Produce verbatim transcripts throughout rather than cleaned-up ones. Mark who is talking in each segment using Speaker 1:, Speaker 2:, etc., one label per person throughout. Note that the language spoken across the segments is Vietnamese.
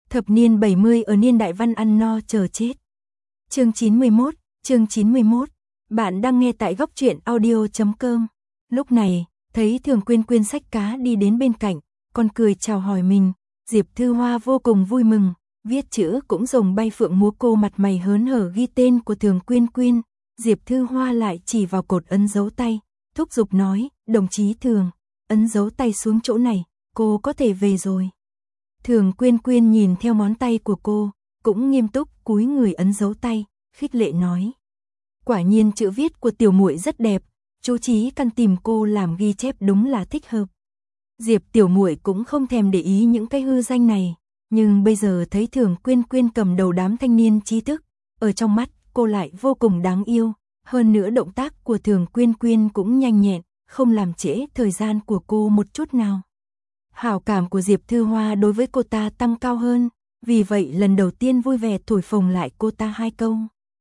Speaker 1: Thập niên bảy mươi ở niên đại văn ăn no chờ chết. Chương chín mươi mốt, chương chín mươi mốt. Bạn đang nghe tại góc truyện audio chấm com. Lúc này, thấy Thường Quyên Quyên xách cá đi đến bên cạnh, còn cười chào hỏi mình, Diệp Thư Hoa vô cùng vui mừng, viết chữ cũng rồng bay phượng múa, cô mặt mày hớn hở ghi tên của Thường Quyên Quyên. Diệp Thư Hoa lại chỉ vào cột ấn dấu tay, thúc giục nói, đồng chí Thường, ấn dấu tay xuống chỗ này, cô có thể về rồi. Thường Quyên Quyên nhìn theo ngón tay của cô, cũng nghiêm túc cúi người ấn dấu tay, khích lệ nói. Quả nhiên chữ viết của tiểu muội rất đẹp, chú Chí căn tìm cô làm ghi chép đúng là thích hợp. Diệp tiểu muội cũng không thèm để ý những cái hư danh này, nhưng bây giờ thấy Thường Quyên Quyên cầm đầu đám thanh niên trí thức, ở trong mắt cô lại vô cùng đáng yêu, hơn nữa động tác của Thường Quyên Quyên cũng nhanh nhẹn, không làm trễ thời gian của cô một chút nào. Hảo cảm của Diệp Thư Hoa đối với cô ta tăng cao hơn, vì vậy lần đầu tiên vui vẻ thổi phồng lại cô ta hai câu.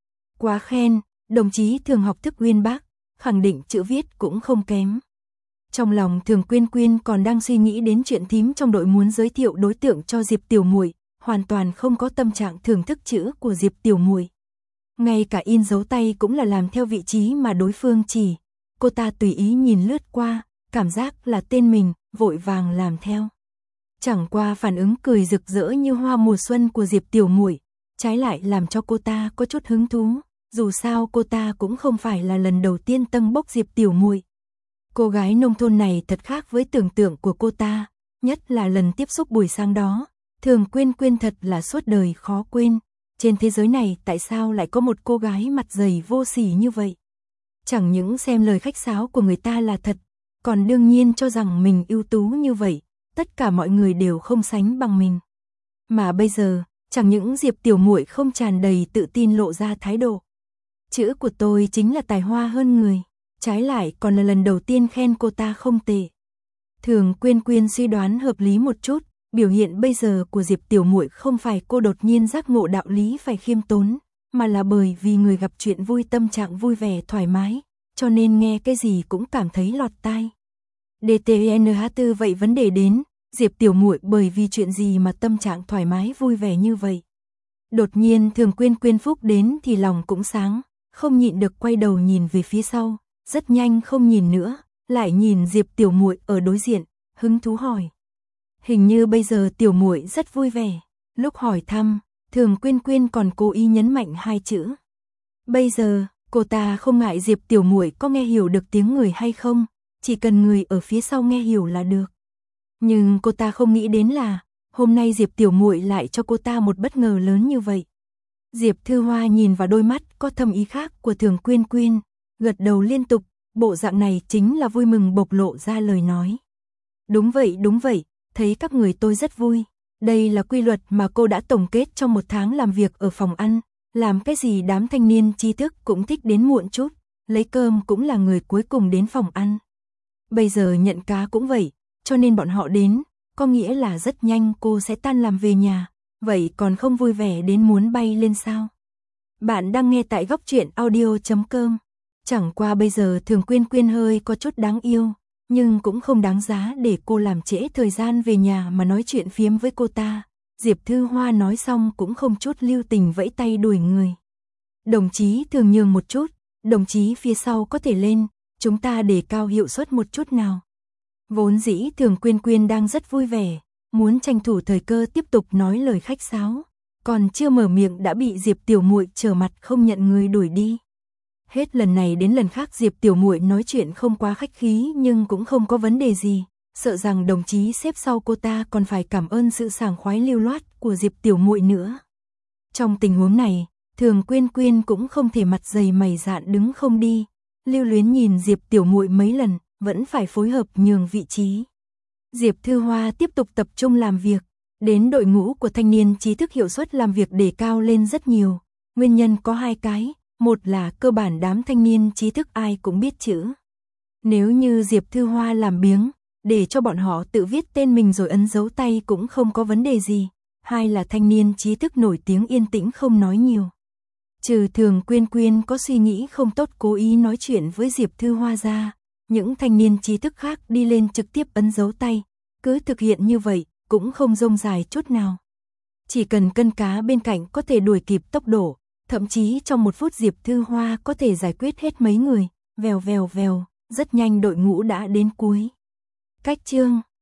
Speaker 1: Quá khen, đồng chí Thường học thức uyên bác, khẳng định chữ viết cũng không kém. Trong lòng Thường Quyên Quyên còn đang suy nghĩ đến chuyện thím trong đội muốn giới thiệu đối tượng cho Diệp tiểu muội, hoàn toàn không có tâm trạng thưởng thức chữ của Diệp tiểu muội. Ngay cả in dấu tay cũng là làm theo vị trí mà đối phương chỉ, cô ta tùy ý nhìn lướt qua, cảm giác là tên mình, vội vàng làm theo. Chẳng qua phản ứng cười rực rỡ như hoa mùa xuân của Diệp tiểu muội, trái lại làm cho cô ta có chút hứng thú, dù sao cô ta cũng không phải là lần đầu tiên tâng bốc Diệp tiểu muội. Cô gái nông thôn này thật khác với tưởng tượng của cô ta, nhất là lần tiếp xúc buổi sáng đó, Thường Quyên Quyên thật là suốt đời khó quên. Trên thế giới này tại sao lại có một cô gái mặt dày vô sỉ như vậy? Chẳng những xem lời khách sáo của người ta là thật, còn đương nhiên cho rằng mình ưu tú như vậy, tất cả mọi người đều không sánh bằng mình. Mà bây giờ, chẳng những Diệp tiểu muội không tràn đầy tự tin lộ ra thái độ. Chữ của tôi chính là tài hoa hơn người, trái lại còn là lần đầu tiên khen cô ta không tệ. Thường Quyên Quyên suy đoán hợp lý một chút, biểu hiện bây giờ của Diệp tiểu muội không phải cô đột nhiên giác ngộ đạo lý phải khiêm tốn, mà là bởi vì người gặp chuyện vui tâm trạng vui vẻ thoải mái, cho nên nghe cái gì cũng cảm thấy lọt tai. đê tê en hát bốn vậy vấn đề đến, Diệp tiểu muội bởi vì chuyện gì mà tâm trạng thoải mái vui vẻ như vậy? Đột nhiên Thường Quyên Quyên phúc đến thì lòng cũng sáng, không nhịn được quay đầu nhìn về phía sau, rất nhanh không nhìn nữa, lại nhìn Diệp tiểu muội ở đối diện, hứng thú hỏi. Hình như bây giờ tiểu muội rất vui vẻ. Lúc hỏi thăm, Thường Quyên Quyên còn cố ý nhấn mạnh hai chữ. Bây giờ, cô ta không ngại Diệp tiểu muội có nghe hiểu được tiếng người hay không, chỉ cần người ở phía sau nghe hiểu là được. Nhưng cô ta không nghĩ đến là, hôm nay Diệp tiểu muội lại cho cô ta một bất ngờ lớn như vậy. Diệp Thư Hoa nhìn vào đôi mắt có thâm ý khác của Thường Quyên Quyên, gật đầu liên tục, bộ dạng này chính là vui mừng bộc lộ ra lời nói. Đúng vậy, đúng vậy. Thấy các người tôi rất vui. Đây là quy luật mà cô đã tổng kết trong một tháng làm việc ở phòng ăn. Làm cái gì đám thanh niên trí thức cũng thích đến muộn chút. Lấy cơm cũng là người cuối cùng đến phòng ăn. Bây giờ nhận cá cũng vậy. Cho nên bọn họ đến. Có nghĩa là rất nhanh cô sẽ tan làm về nhà. Vậy còn không vui vẻ đến muốn bay lên sao? Bạn đang nghe tại góc truyện audio chấm com. Chẳng qua bây giờ Thường Quyên Quyên hơi có chút đáng yêu, nhưng cũng không đáng giá để cô làm trễ thời gian về nhà mà nói chuyện phiếm với cô ta. Diệp Thư Hoa nói xong cũng không chút lưu tình vẫy tay đuổi người. Đồng chí Thường nhường một chút, đồng chí phía sau có thể lên, chúng ta đề cao hiệu suất một chút nào. Vốn dĩ Thường Quyên Quyên đang rất vui vẻ, muốn tranh thủ thời cơ tiếp tục nói lời khách sáo, còn chưa mở miệng đã bị Diệp tiểu muội trở mặt không nhận người đuổi đi. Hết lần này đến lần khác Diệp tiểu muội nói chuyện không quá khách khí nhưng cũng không có vấn đề gì, sợ rằng đồng chí xếp sau cô ta còn phải cảm ơn sự sảng khoái lưu loát của Diệp tiểu muội nữa. Trong tình huống này, Thường Quyên Quyên cũng không thể mặt dày mày dạn đứng không đi, lưu luyến nhìn Diệp tiểu muội mấy lần, vẫn phải phối hợp nhường vị trí. Diệp Thư Hoa tiếp tục tập trung làm việc, đến đội ngũ của thanh niên trí thức hiệu suất làm việc đề cao lên rất nhiều, nguyên nhân có hai cái. Một là cơ bản đám thanh niên trí thức ai cũng biết chữ. Nếu như Diệp Thư Hoa làm biếng, để cho bọn họ tự viết tên mình rồi ấn dấu tay cũng không có vấn đề gì. Hai là thanh niên trí thức nổi tiếng yên tĩnh không nói nhiều. Trừ Thường Quyên Quyên có suy nghĩ không tốt cố ý nói chuyện với Diệp Thư Hoa ra, những thanh niên trí thức khác đi lên trực tiếp ấn dấu tay, cứ thực hiện như vậy, cũng không rông dài chút nào. Chỉ cần cân cá bên cạnh có thể đuổi kịp tốc độ, thậm chí trong một phút Diệp Thư Hoa có thể giải quyết hết mấy người, vèo vèo vèo, rất nhanh đội ngũ đã đến cuối. Cách chương